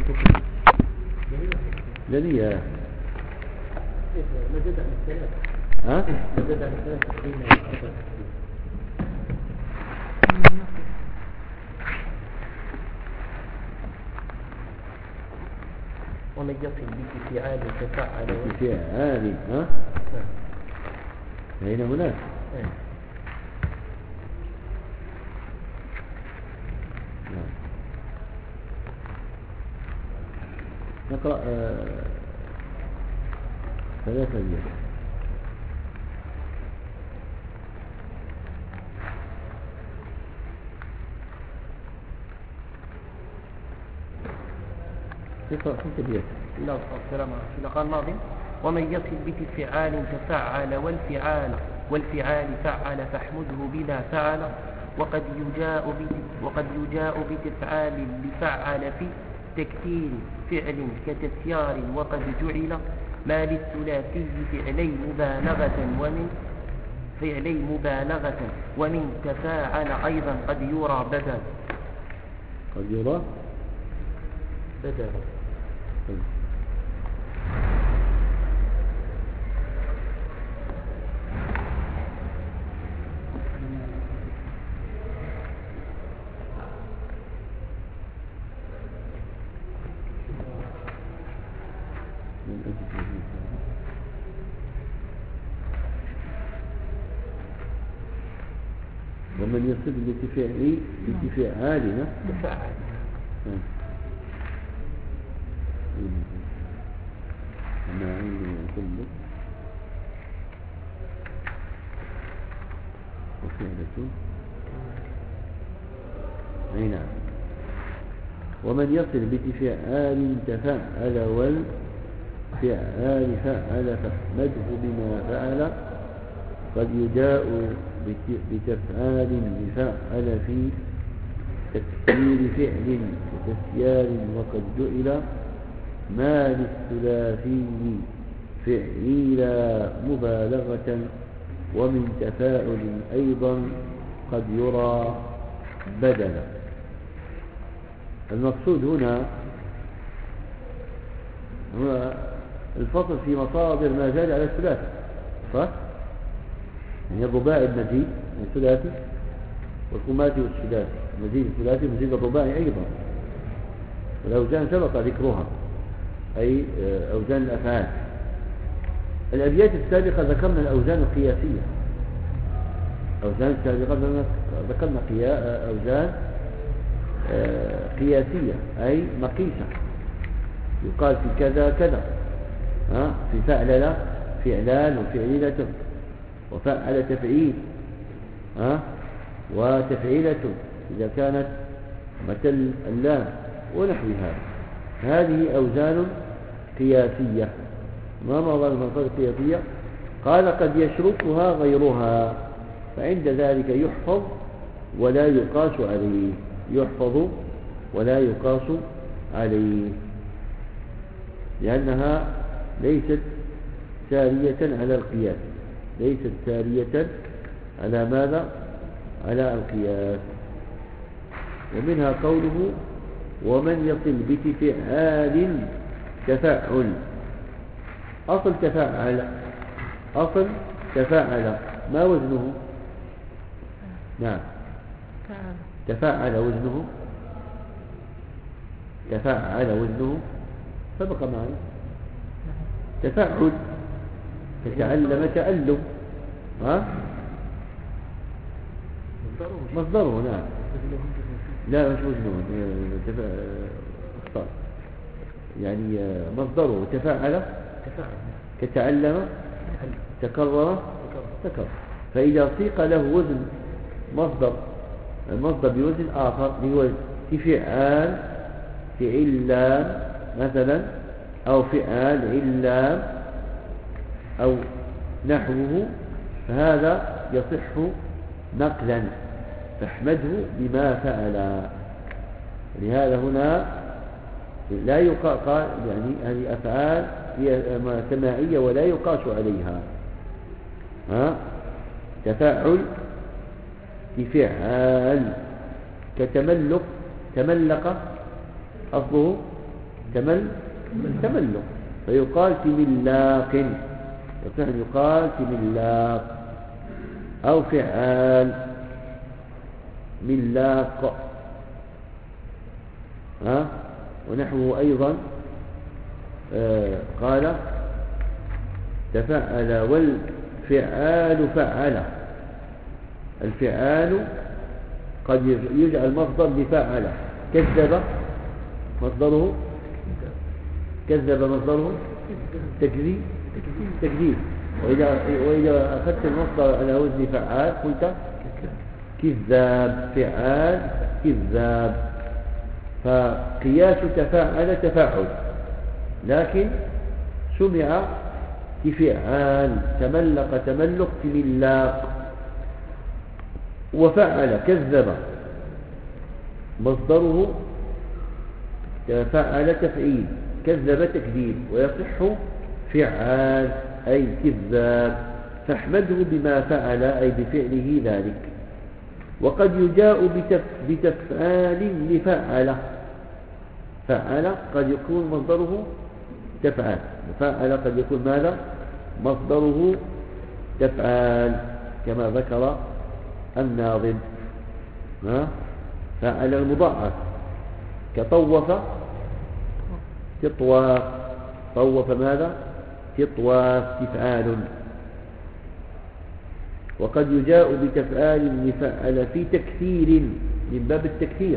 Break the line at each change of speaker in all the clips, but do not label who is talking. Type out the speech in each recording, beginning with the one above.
جميلة
مدد عن الثلاثة.
ها؟
مدد عن الثلاثة حين ومن يصل بفعال تفعل
بفعال ها؟ أين هناك؟ نقرأ ثلاثة أيام. تقرأ خمسة أيام.
لا السلام عليكم. قال الماضي ومن يصل بفعال تفعل والفعال فعل فاحمده بما فعل وقد يجاء بتفعال لفعل في تكثير فعل كتسيار وقد جعل ما للثلاثي فعلي مبالغة ومن تفاعل أيضا قد يرى بدل.
ومن يصل بفعالنا أنا عندي كله وفعلته أي نعم. ومن يصل بفعال تفعل والفعال فعل فاحمده بما فعل قد يجاء بتفعال لفعل في تكثير فعل وتسيار وقد جئل ما للثلاثي فعيلا مبالغة ومن تفاعل أيضا قد يرى بدلا. المقصود هنا هو الفصل في مصادر ما زاد على الثلاثة صح؟ يعني الرباعي المزيد من الثلاثي والخماسي والسداسي مزيد الثلاثي مزيد الرباعي أيضا والأوزان سبق ذكرها أي أوزان الأفعال. الأبيات السابقة ذكرنا الأوزان القياسية. أوزان السابقة ذكرنا أوزان قياسية أي مقيسة يقال في كذا كذا في فعل فعلان وفعيلة وفعل تفعيل وتفعيلة إذا كانت مثل اللام ونحوها. هذه أوزان قياسية. ما موضوع المنصات القياسية؟ قال قد يشركها غيرها فعند ذلك يحفظ ولا يقاس عليه. يحفظ ولا يقاس عليه لأنها ليست سارية على القياس. ليست سارية على ماذا؟ على القياس. ومنها قوله ومن يصل بفعال تفعل. أصل تفعل ما وزنه؟ نعم تفعل وزنه سبق معنا تفعل تتعلم تألم مصدره نعم لا مش وزنه اختار يعني مصدره تفعل كتعلم تكرر فإذا صيق له وزن المصدر بوزن آخر هو فعال فعلان مثلا أو فعال علام أو نحوه فهذا يصح نقلا فاحمده بما فعل. لهذا هنا لا يقال يعني هذه أفعال هي سماعية ولا يقاس عليها. تفاعل بفعال كتملق تملق أصله تملق، فيقال تملاق، يصح أن يقال تملاق. أو فعال ملاق، ونحوه أيضا قال تفعل والفعال فعل. الفعال قد يجعل مصدر لفعل. كذب مصدره تكذيب. وإذا أخذت المصدر على وزن فعال قلت كذاب. فعال كذاب. فقياس تفاعل تفاعل، لكن سمع كفعال. تملق تملق تملاق. وفعل كذب مصدره فعل تفعيل، كذب تكذيب، ويصح فعال أي كذاب. فاحمده بما فعل أي بفعله ذلك. وقد يجاء بتفعال لفعل. فعل قد يكون مصدره تفعال، وفعل قد يكون ماذا؟ مصدره تفعال، كما ذكر الناظم. فعل المضاعف كطوف تطواف. طوف ماذا؟ تطواف تفعال. وقد يجاء بتفعال لفعل في تكثير من باب التكثير.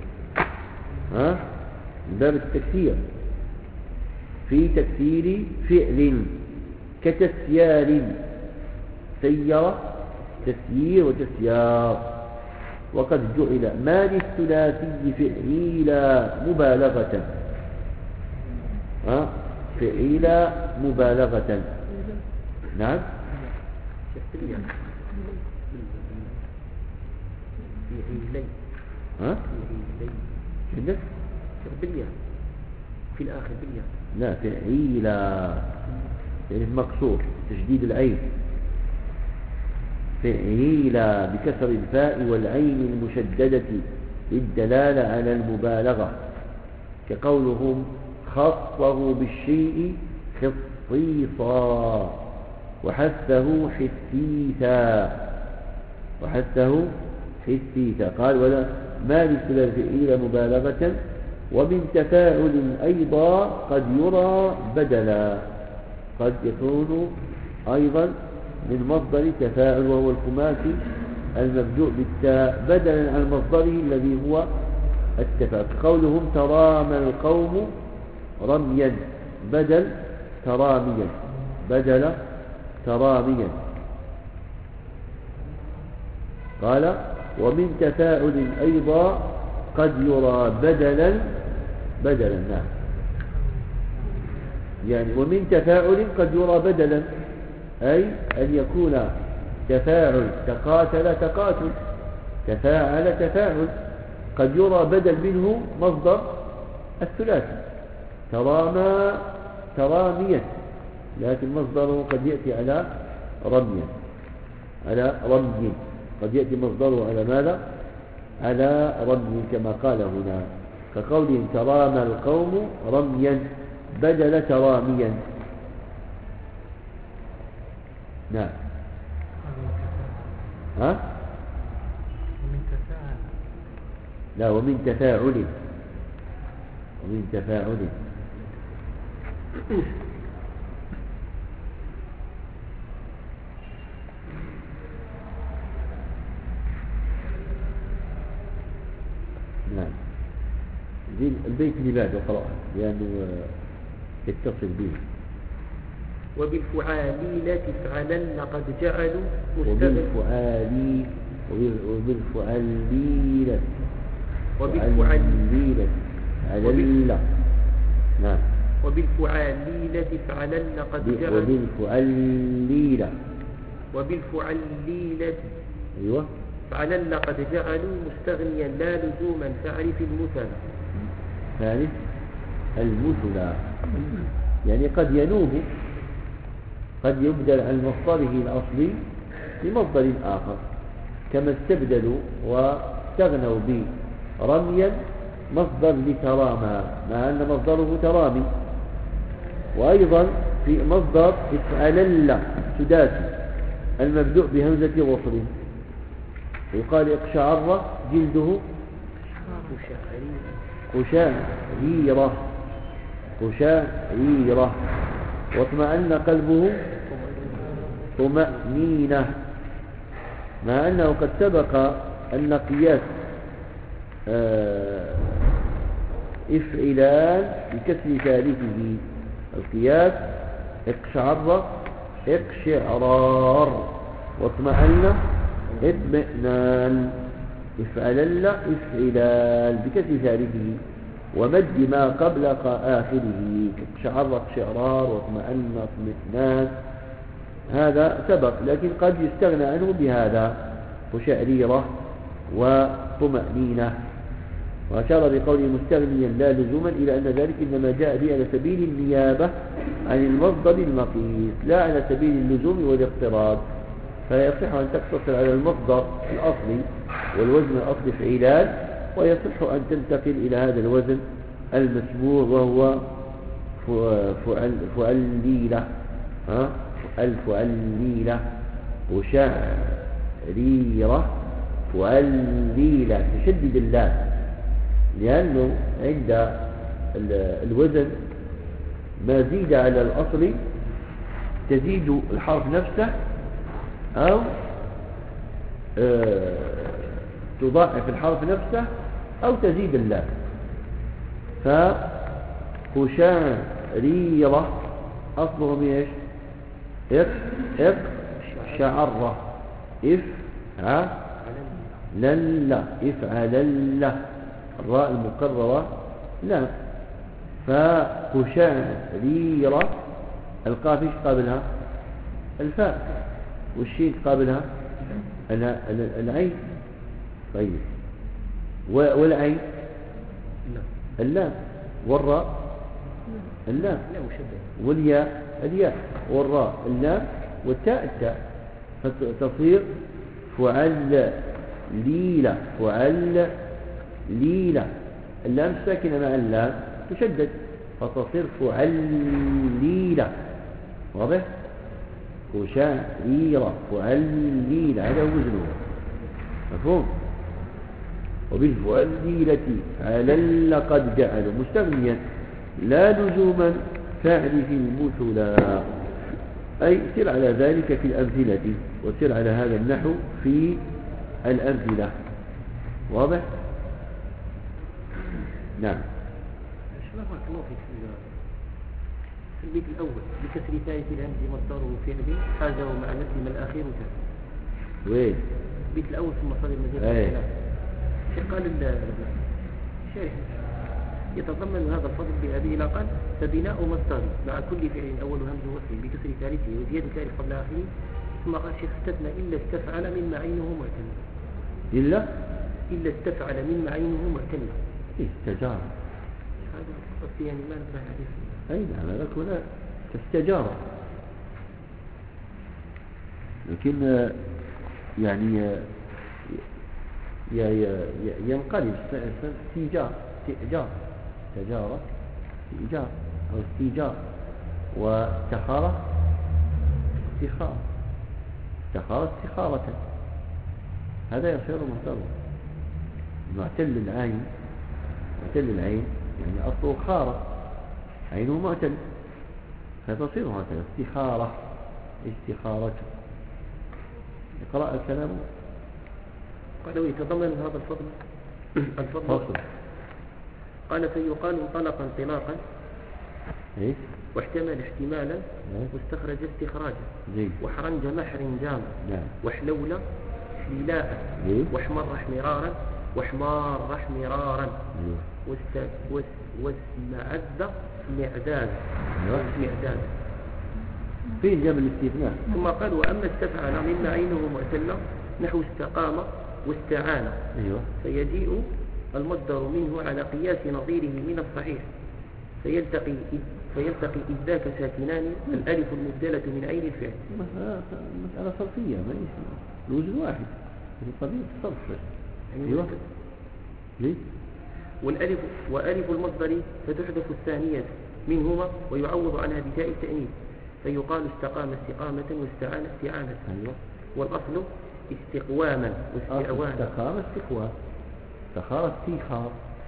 من باب التكثير في تكثير فعل كتسيار. سير تسيير وتسيار. وقد جعل ما للثلاثي فعيلا مبالغة. فعيلا مبالغة. نعم. عندك
بالياء في الآخر بالياء.
لا، فعيلا يعني مقصور تشديد العين. فعيلا بكسر الفاء والعين المشددة للدلالة على المبالغة، كقولهم خصه بالشيء خصيصا وحثه حثيثا. قال ولا ما للثلاثي إلى مبالغة. ومن تفاعل أيضا قد يرى بدلا. قد يكون أيضا من مصدر تفاعل وهو الخماسي المبدوء بالتاء بدلا عن مصدره الذي هو التفاعل. قولهم ترامى القوم رميا بدل تراميا. بدل تراميا. قال ومن تفاعل أيضا قد يرى بدلا. نعم، يعني ومن تفاعل قد يرى بدلا، أي أن يكون تفاعل تقاتل تقاتل، تفاعل تفاعل، قد يرى بدل منه مصدر الثلاثي. ترامى تراميا، لكن مصدره قد يأتي على رميا، على رمي. قد يأتي مصدره على ماذا؟ على رمي كما قال هنا، كقولهم ترامى القوم رميا بدل تراميا. نعم.
ومن تفاعل.
لا، ومن تفاعل. ومن تفاعل. نعم. البيت اللي بعده قرأه لأنه يتصل به.
وبالفعالي تفعلن قد جعلوا
وبالفعالي علل. نعم.
وبالفعالي تفعلن قد جعلوا وبالفعالي
أيوة
فعلن قد جعلوا مستغنيا لا لزوما فاعرف المثل.
فاعرف المثل يعني قد ينوب، قد يبدل عن مصدره الأصلي بمصدر آخر، كما استبدلوا واستغنوا برميا مصدر لترامى مع أن مصدره ترامي. وأيضا في مصدر افعلل سداسي المبدوء بهمزة وصل، يقال اقشعر جلده قشعريرة قشعريرة، واطمأن قلبه طمأنينة، مع أنه قد سبق أن قياس افعلان بكسر ثالثه، القياس اقشعر اقشعرار، واطمأن اطمئنان، افعلل افعلال بكسر ثالثه، ومد ما قبل آخره اقشعر اقشعرار واطمأن اطمئنان. هذا سبق، لكن قد يستغنى عنه بهذا قشعريرة وطمأنينة. وأشار بقوله مستغنيا لا لزوما إلى أن ذلك إنما جاء به على سبيل النيابة عن المصدر المقيس لا على سبيل اللزوم والاضطراد، فلا يصح أن تقتصر على المصدر الأصلي والوزن الأصلي فعلان، ويصح أن تنتقل إلى هذا الوزن المسبوع وهو فعليلة الفعليلة وشعريرة فعليلة، تشدد اللام، لأنه عند الوزن ما زيد على الأصل تزيد الحرف نفسه أو تضاعف الحرف نفسه أو تزيد اللام. فقشعريرة أصله ايش؟ اقشعر افعلل افعلل، الراء المكررة لا. فقشعريرة القاف ايش قابلها؟ الفاء، والشين قابلها العين. طيب والعين اللام، والراء اللام، والياء الياء، والراء اللام، والتاء التاء، فتصير فعل ليلة فعل ليلة، اللام ساكنة مع اللام تشدد فتصير فعل ليلة. واضح؟ وشعريرة فعل ليلة، هذا هو وزنه، مفهوم؟ وبالفعليلة علل قد جعل مستغنيا لا لزوما فاعل في المثلا، أي سر على ذلك في الأمثلة، وسر على هذا النحو في الأمثلة. واضح؟ نعم.
في البيت الأول بكسر ثالث الهمز مصدره فعل حاجه مع مثل ما الأخير تاب.
وين؟
البيت الأول ثم صدر المزيد. قال الشارح يتضمن هذا الفضل بهذه الأقل فبناء مصدر مع كل فعل أول همز وصل بكسر ثالثه وزيادة ثالث قبل آخره. ثم قال الشيخ استثنى إلا استفعل مما عينه معتمد. إلا استفعل مما عينه معتمد.
استجار.
هذا قصدي يعني ما نفع حديث.
أي نعم، هذا هنا استجار، لكن يعني ينقلب استيجار استئجار تجارة استئجار أو استيجار، واستخارة استخارة استخارة، هذا يصير مصدره. معتل العين يعني أصله خارة، عينه معتل، فتصير هكذا استخارة استخارة. اقرأ الكلام.
قالوا يتضمن هذا الفضل قال فيقال انطلق انطلاقا واحتمل احتمالا واستخرج استخراجا وحرنج محرنجاما واحلول حلاء واحمر احمرارا واحمار احمرارا واسمعد معدادا
فين جاب الاستثناء؟
ثم قال وأما استفعل مما عينه معتلة نحو استقام واستعان. فيجيء المصدر منه على قياس نظيره من الصحيح فيلتقي إذ ذاك ساكنان الألف المبدلة من عين الفعل.
مسألة صرفية، ما الوجه واحد في طبيعة الصرف.
أيوة.
ليه؟
وألف المصدر فتحذف الثانية منهما ويعوض عنها بتاء التأنيث فيقال استقام استقامة واستعان استعانة.
أيوة.
والأصل استقواما واستعوانا.
استقام استقوام، استخار استيخار،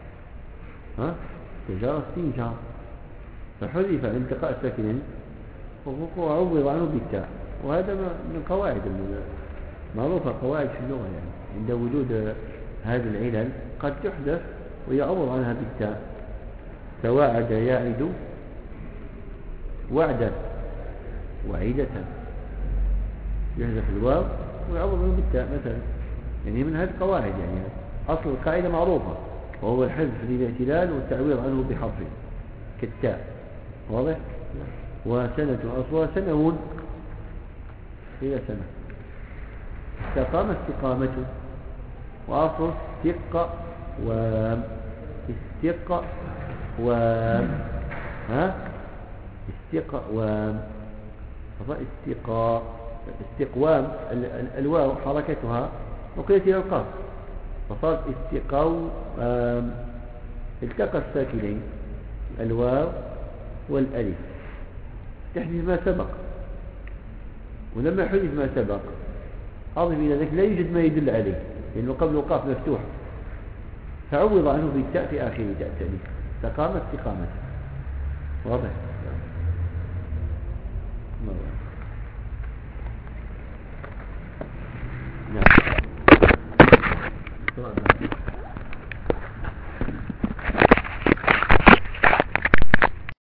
استجار استنجار، فحذف الانتقاء ساكنين وعوض عنه بالتاء. وهذا من قواعد معروفة، قواعد في اللغة يعني عند وجود هذه العلل قد تحذف ويعوض عنها بالتاء. تواعد يعد وعدا وعيدة، يحذف الواو ويعوض عنه بالتاء مثلا. يعني من هذه القواعد، يعني أصل القاعدة معروفة وهو الحذف للاعتلال والتعويض عنه بحرف كالتاء. واضح؟ وسنة أصلها سنون إلى سنة. استقام استقامته، وأصل استق وام، استق وام، استق وام، استقوام الواو حركتها نقلت إلى القاف فصارت استقوام. التقى الساكنين الواو والألف تحذف ما سبق، ولما حذف ما سبق أضف إلى ذلك لا يوجد ما يدل عليه لأنه قبل القاف مفتوح، فعوض عنه بالتاء في آخر تاء التأنيث. استقامت استقامة. واضح؟